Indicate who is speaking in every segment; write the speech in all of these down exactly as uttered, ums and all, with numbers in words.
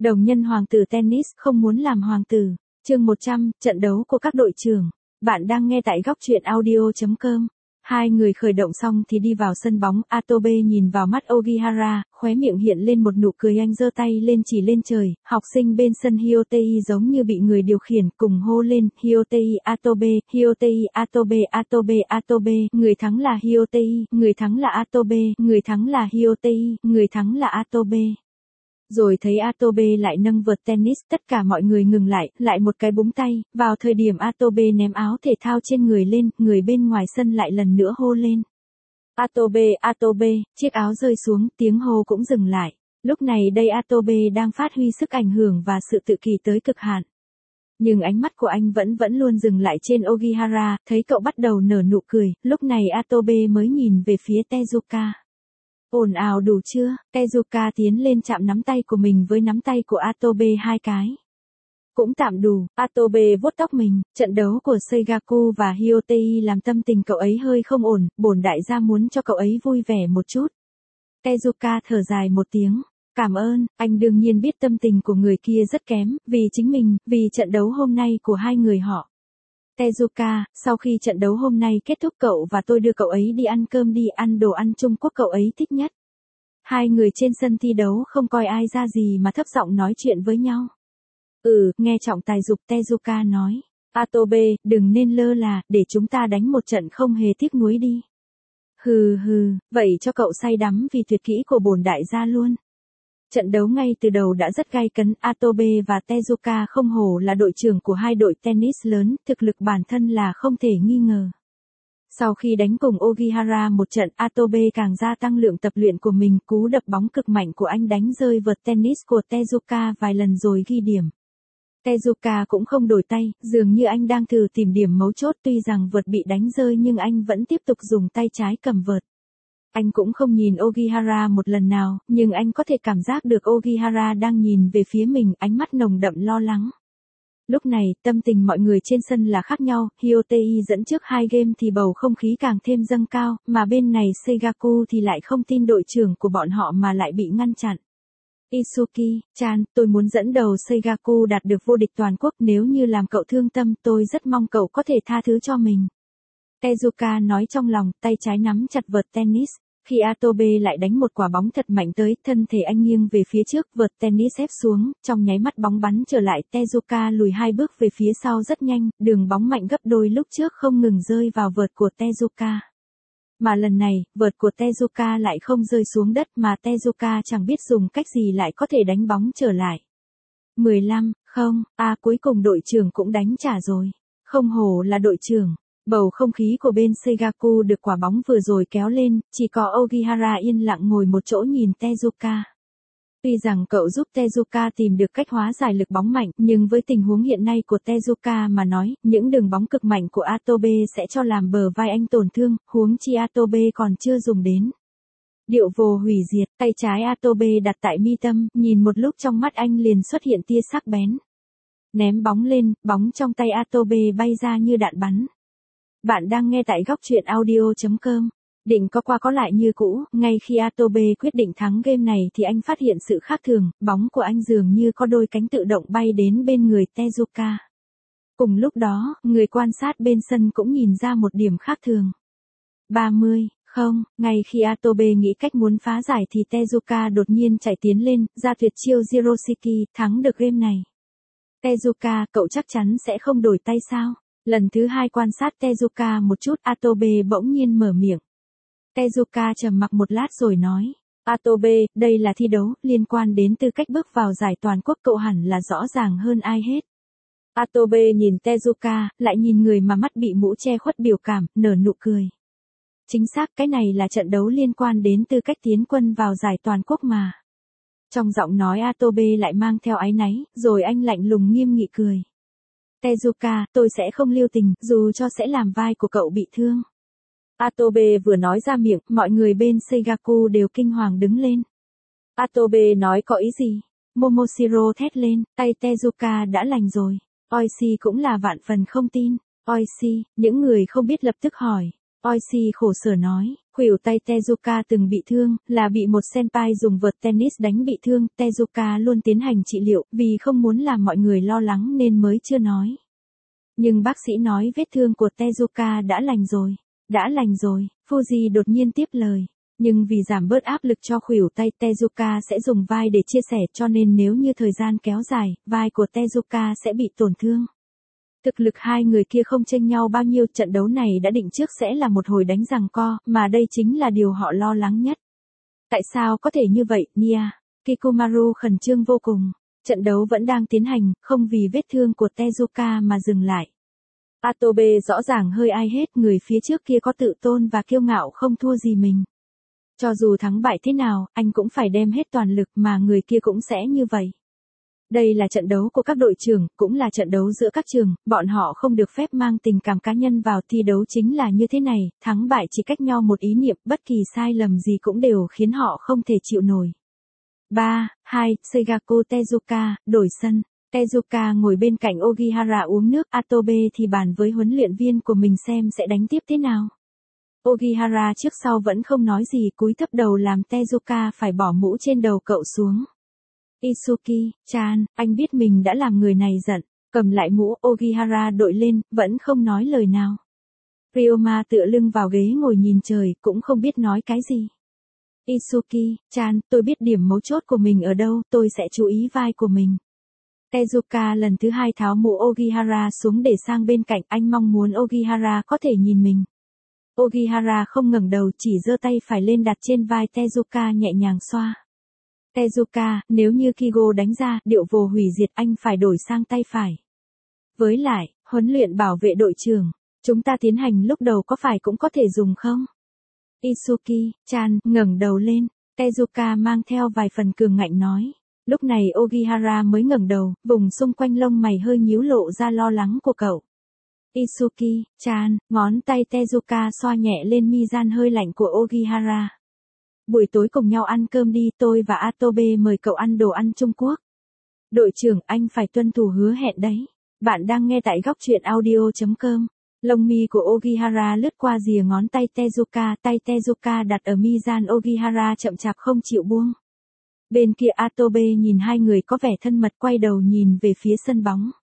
Speaker 1: Đồng nhân hoàng tử tennis không muốn làm hoàng tử. Chương một trăm, trận đấu của các đội trưởng. Bạn đang nghe tại góc truyện audio chấm com. Hai người khởi động xong thì đi vào sân bóng, Atobe nhìn vào mắt Ogihara, khóe miệng hiện lên một nụ cười, anh giơ tay lên chỉ lên trời, học sinh bên sân Hyotei giống như bị người điều khiển, cùng hô lên, Hyotei Atobe, Hyotei Atobe, Atobe, Atobe, người thắng là Hyotei, người thắng là Atobe, người thắng là Hyotei, người thắng là Atobe. Rồi thấy Atobe lại nâng vợt tennis, tất cả mọi người ngừng lại, lại một cái búng tay, vào thời điểm Atobe ném áo thể thao trên người lên, người bên ngoài sân lại lần nữa hô lên. Atobe, Atobe, chiếc áo rơi xuống, tiếng hô cũng dừng lại. Lúc này đây Atobe đang phát huy sức ảnh hưởng và sự tự kỳ tới cực hạn. Nhưng ánh mắt của anh vẫn vẫn luôn dừng lại trên Ogihara, thấy cậu bắt đầu nở nụ cười, lúc này Atobe mới nhìn về phía Tezuka. Ồn ào đủ chưa? Tezuka tiến lên chạm nắm tay của mình với nắm tay của Atobe hai cái. Cũng tạm đủ, Atobe vuốt tóc mình, trận đấu của Seigaku và Hyotei làm tâm tình cậu ấy hơi không ổn, bổn đại gia muốn cho cậu ấy vui vẻ một chút. Tezuka thở dài một tiếng. Cảm ơn, anh đương nhiên biết tâm tình của người kia rất kém, vì chính mình, vì trận đấu hôm nay của hai người họ. Tezuka, sau khi trận đấu hôm nay kết thúc cậu và tôi đưa cậu ấy đi ăn cơm đi, ăn đồ ăn Trung Quốc cậu ấy thích nhất. Hai người trên sân thi đấu không coi ai ra gì mà thấp giọng nói chuyện với nhau. Ừ, nghe trọng tài dục, Tezuka nói. Atobe, đừng nên lơ là, để chúng ta đánh một trận không hề tiếc nuối đi. Hừ hừ, vậy cho cậu say đắm vì tuyệt kỹ của bổn đại gia luôn. Trận đấu ngay từ đầu đã rất gay cấn, Atobe và Tezuka không hổ là đội trưởng của hai đội tennis lớn, thực lực bản thân là không thể nghi ngờ. Sau khi đánh cùng Ogihara một trận, Atobe càng gia tăng lượng tập luyện của mình, cú đập bóng cực mạnh của anh đánh rơi vợt tennis của Tezuka vài lần rồi ghi điểm. Tezuka cũng không đổi tay, dường như anh đang thử tìm điểm mấu chốt, tuy rằng vợt bị đánh rơi nhưng anh vẫn tiếp tục dùng tay trái cầm vợt. Anh cũng không nhìn Ogihara một lần nào, nhưng anh có thể cảm giác được Ogihara đang nhìn về phía mình, ánh mắt nồng đậm lo lắng. Lúc này, tâm tình mọi người trên sân là khác nhau, Hyotei dẫn trước hai game thì bầu không khí càng thêm dâng cao, mà bên này Seigaku thì lại không tin đội trưởng của bọn họ mà lại bị ngăn chặn. Isuki-chan, tôi muốn dẫn đầu Seigaku đạt được vô địch toàn quốc, nếu như làm cậu thương tâm tôi rất mong cậu có thể tha thứ cho mình. Tezuka nói trong lòng, tay trái nắm chặt vợt tennis. Khi Atobe lại đánh một quả bóng thật mạnh tới, thân thể anh nghiêng về phía trước, vợt tennis ép xuống, trong nháy mắt bóng bắn trở lại, Tezuka lùi hai bước về phía sau rất nhanh, đường bóng mạnh gấp đôi lúc trước không ngừng rơi vào vợt của Tezuka. Mà lần này, vợt của Tezuka lại không rơi xuống đất mà Tezuka chẳng biết dùng cách gì lại có thể đánh bóng trở lại. mười lăm, không, à cuối cùng đội trưởng cũng đánh trả rồi. Không hổ là đội trưởng. Bầu không khí của bên Seigaku được quả bóng vừa rồi kéo lên, chỉ có Ogihara yên lặng ngồi một chỗ nhìn Tezuka. Tuy rằng cậu giúp Tezuka tìm được cách hóa giải lực bóng mạnh, nhưng với tình huống hiện nay của Tezuka mà nói, những đường bóng cực mạnh của Atobe sẽ cho làm bờ vai anh tổn thương, huống chi Atobe còn chưa dùng đến. Điệu vồ hủy diệt, tay trái Atobe đặt tại mi tâm, nhìn một lúc trong mắt anh liền xuất hiện tia sắc bén. Ném bóng lên, bóng trong tay Atobe bay ra như đạn bắn. Bạn đang nghe tại góc truyện audio chấm com. Định có qua có lại như cũ, ngay khi Atobe quyết định thắng game này thì anh phát hiện sự khác thường, bóng của anh dường như có đôi cánh tự động bay đến bên người Tezuka. Cùng lúc đó, người quan sát bên sân cũng nhìn ra một điểm khác thường. ba mươi, không, ngay khi Atobe nghĩ cách muốn phá giải thì Tezuka đột nhiên chạy tiến lên, ra tuyệt chiêu Jiroshiki, thắng được game này. Tezuka, cậu chắc chắn sẽ không đổi tay sao? Lần thứ hai quan sát Tezuka một chút, Atobe bỗng nhiên mở miệng. Tezuka trầm mặc một lát rồi nói. Atobe, đây là thi đấu, liên quan đến tư cách bước vào giải toàn quốc, cậu hẳn là rõ ràng hơn ai hết. Atobe nhìn Tezuka, lại nhìn người mà mắt bị mũ che khuất biểu cảm, nở nụ cười. Chính xác, cái này là trận đấu liên quan đến tư cách tiến quân vào giải toàn quốc mà. Trong giọng nói Atobe lại mang theo áy náy, rồi anh lạnh lùng nghiêm nghị cười. Tezuka, tôi sẽ không lưu tình, dù cho sẽ làm vai của cậu bị thương. Atobe vừa nói ra miệng, mọi người bên Seigaku đều kinh hoàng đứng lên. Atobe nói có ý gì? Momoshiro thét lên, tay Tezuka đã lành rồi. Oishi cũng là vạn phần không tin. Oishi, những người không biết lập tức hỏi. Oishi khổ sở nói, khuỷu tay Tezuka từng bị thương, là bị một senpai dùng vợt tennis đánh bị thương, Tezuka luôn tiến hành trị liệu, vì không muốn làm mọi người lo lắng nên mới chưa nói. Nhưng bác sĩ nói vết thương của Tezuka đã lành rồi, đã lành rồi, Fuji đột nhiên tiếp lời. Nhưng vì giảm bớt áp lực cho khuỷu tay Tezuka sẽ dùng vai để chia sẻ cho nên nếu như thời gian kéo dài, vai của Tezuka sẽ bị tổn thương. Thực lực hai người kia không chênh nhau bao nhiêu, trận đấu này đã định trước sẽ là một hồi đánh giằng co, mà đây chính là điều họ lo lắng nhất. Tại sao có thể như vậy, Nia? Kikumaru khẩn trương vô cùng. Trận đấu vẫn đang tiến hành, không vì vết thương của Tezuka mà dừng lại. Atobe rõ ràng hơi ai hết, người phía trước kia có tự tôn và kiêu ngạo không thua gì mình. Cho dù thắng bại thế nào, anh cũng phải đem hết toàn lực mà người kia cũng sẽ như vậy. Đây là trận đấu của các đội trưởng, cũng là trận đấu giữa các trường, bọn họ không được phép mang tình cảm cá nhân vào thi đấu chính là như thế này, thắng bại chỉ cách nhau một ý niệm, bất kỳ sai lầm gì cũng đều khiến họ không thể chịu nổi. ba, hai, Seigaku Tezuka, đổi sân. Tezuka ngồi bên cạnh Ogihara uống nước, Atobe thì bàn với huấn luyện viên của mình xem sẽ đánh tiếp thế nào. Ogihara trước sau vẫn không nói gì, cúi thấp đầu làm Tezuka phải bỏ mũ trên đầu cậu xuống. Isuki-chan, anh biết mình đã làm người này giận, cầm lại mũ, Ogihara đội lên, vẫn không nói lời nào. Ryoma tựa lưng vào ghế ngồi nhìn trời, cũng không biết nói cái gì. Isuki-chan, tôi biết điểm mấu chốt của mình ở đâu, tôi sẽ chú ý vai của mình. Tezuka lần thứ hai tháo mũ Ogihara xuống để sang bên cạnh, anh mong muốn Ogihara có thể nhìn mình. Ogihara không ngẩng đầu, chỉ giơ tay phải lên đặt trên vai Tezuka nhẹ nhàng xoa. Tezuka, nếu như Kigo đánh ra, điệu vồ hủy diệt anh phải đổi sang tay phải. Với lại, huấn luyện bảo vệ đội trưởng, chúng ta tiến hành lúc đầu có phải cũng có thể dùng không? Isuki-chan, ngẩng đầu lên, Tezuka mang theo vài phần cường ngạnh nói. Lúc này Ogihara mới ngẩng đầu, vùng xung quanh lông mày hơi nhíu lộ ra lo lắng của cậu. Isuki-chan, ngón tay Tezuka xoa nhẹ lên mi gian hơi lạnh của Ogihara. Buổi tối cùng nhau ăn cơm đi, tôi và Atobe mời cậu ăn đồ ăn Trung Quốc. Đội trưởng, anh phải tuân thủ hứa hẹn đấy. Bạn đang nghe tại góc truyện audio chấm com. Lông mi của Ogihara lướt qua rìa ngón tay Tezuka, tay Tezuka đặt ở mi gian Ogihara chậm chạp không chịu buông. Bên kia Atobe nhìn hai người có vẻ thân mật, quay đầu nhìn về phía sân bóng.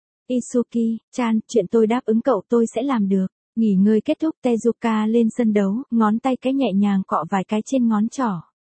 Speaker 1: Isuki-chan, chuyện tôi đáp ứng cậu tôi sẽ làm được. Nghỉ ngơi kết thúc, Tezuka lên sân đấu, ngón tay cái nhẹ nhàng cọ vài cái trên ngón trỏ.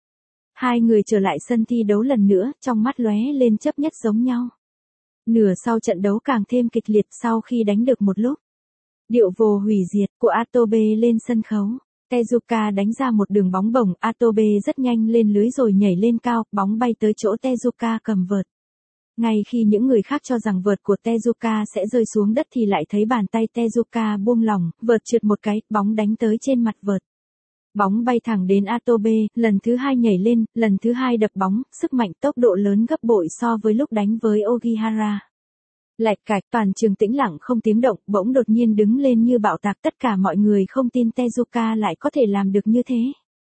Speaker 1: Hai người trở lại sân thi đấu lần nữa, trong mắt lóe lên chấp nhất giống nhau. Nửa sau trận đấu càng thêm kịch liệt sau khi đánh được một lúc. Điệu vồ hủy diệt của Atobe lên sân khấu. Tezuka đánh ra một đường bóng bổng, Atobe rất nhanh lên lưới rồi nhảy lên cao, bóng bay tới chỗ Tezuka cầm vợt. Ngay khi những người khác cho rằng vợt của Tezuka sẽ rơi xuống đất thì lại thấy bàn tay Tezuka buông lỏng, vợt trượt một cái, bóng đánh tới trên mặt vợt. Bóng bay thẳng đến Atobe, lần thứ hai nhảy lên, lần thứ hai đập bóng, sức mạnh tốc độ lớn gấp bội so với lúc đánh với Ogihara. Lạch cạch, toàn trường tĩnh lặng không tiếng động, bỗng đột nhiên đứng lên như bạo tạc, tất cả mọi người không tin Tezuka lại có thể làm được như thế.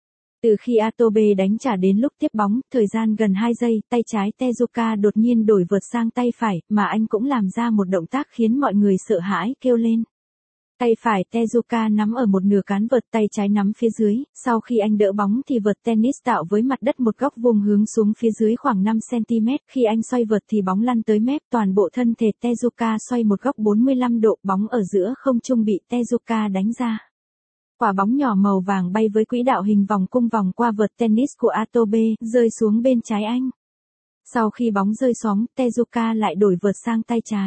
Speaker 1: Từ khi Atobe đánh trả đến lúc tiếp bóng, thời gian gần hai giây, tay trái Tezuka đột nhiên đổi vợt sang tay phải, mà anh cũng làm ra một động tác khiến mọi người sợ hãi kêu lên. Tay phải Tezuka nắm ở một nửa cán vợt, tay trái nắm phía dưới, sau khi anh đỡ bóng thì vợt tennis tạo với mặt đất một góc vuông hướng xuống phía dưới khoảng năm xăng ti mét, khi anh xoay vợt thì bóng lăn tới mép, toàn bộ thân thể Tezuka xoay một góc bốn mươi lăm độ, bóng ở giữa không trung bị Tezuka đánh ra. Quả bóng nhỏ màu vàng bay với quỹ đạo hình vòng cung vòng qua vợt tennis của Atobe, rơi xuống bên trái anh. Sau khi bóng rơi xuống, Tezuka lại đổi vợt sang tay trái.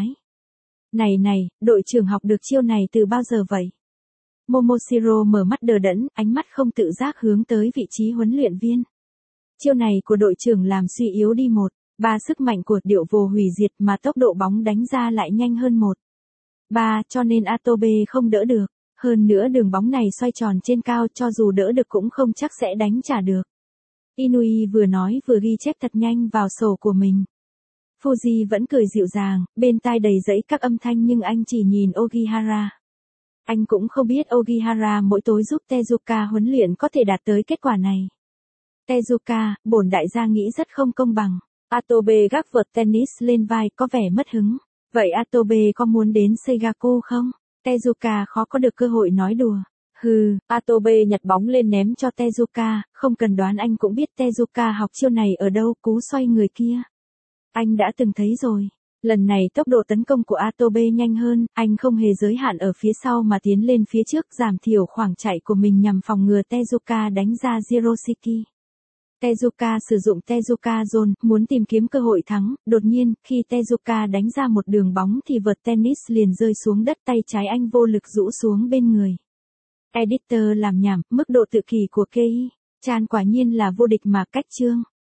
Speaker 1: Này này, đội trưởng học được chiêu này từ bao giờ vậy? Momoshiro mở mắt đờ đẫn, ánh mắt không tự giác hướng tới vị trí huấn luyện viên. Chiêu này của đội trưởng làm suy yếu đi một, ba sức mạnh của điệu vồ hủy diệt mà tốc độ bóng đánh ra lại nhanh hơn một. Ba, cho nên Atobe không đỡ được. Hơn nữa đường bóng này xoay tròn trên cao, cho dù đỡ được cũng không chắc sẽ đánh trả được. Inui vừa nói vừa ghi chép thật nhanh vào sổ của mình. Fuji vẫn cười dịu dàng, bên tai đầy rẫy các âm thanh nhưng anh chỉ nhìn Ogihara. Anh cũng không biết Ogihara mỗi tối giúp Tezuka huấn luyện có thể đạt tới kết quả này. Tezuka, bổn đại gia nghĩ rất không công bằng. Atobe gác vợt tennis lên vai có vẻ mất hứng. Vậy Atobe có muốn đến Seigaku không? Tezuka khó có được cơ hội nói đùa. Hừ, Atobe nhặt bóng lên ném cho Tezuka, không cần đoán anh cũng biết Tezuka học chiêu này ở đâu, cú xoay người kia. Anh đã từng thấy rồi. Lần này tốc độ tấn công của Atobe nhanh hơn, anh không hề giới hạn ở phía sau mà tiến lên phía trước, giảm thiểu khoảng chạy của mình nhằm phòng ngừa Tezuka đánh ra Jiroshiki. Tezuka sử dụng Tezuka Zone, muốn tìm kiếm cơ hội thắng, đột nhiên, khi Tezuka đánh ra một đường bóng thì vợt tennis liền rơi xuống đất, tay trái anh vô lực rũ xuống bên người. Editor làm nhảm, mức độ tự kỷ của Kei Chan quả nhiên là vô địch mà cách chương.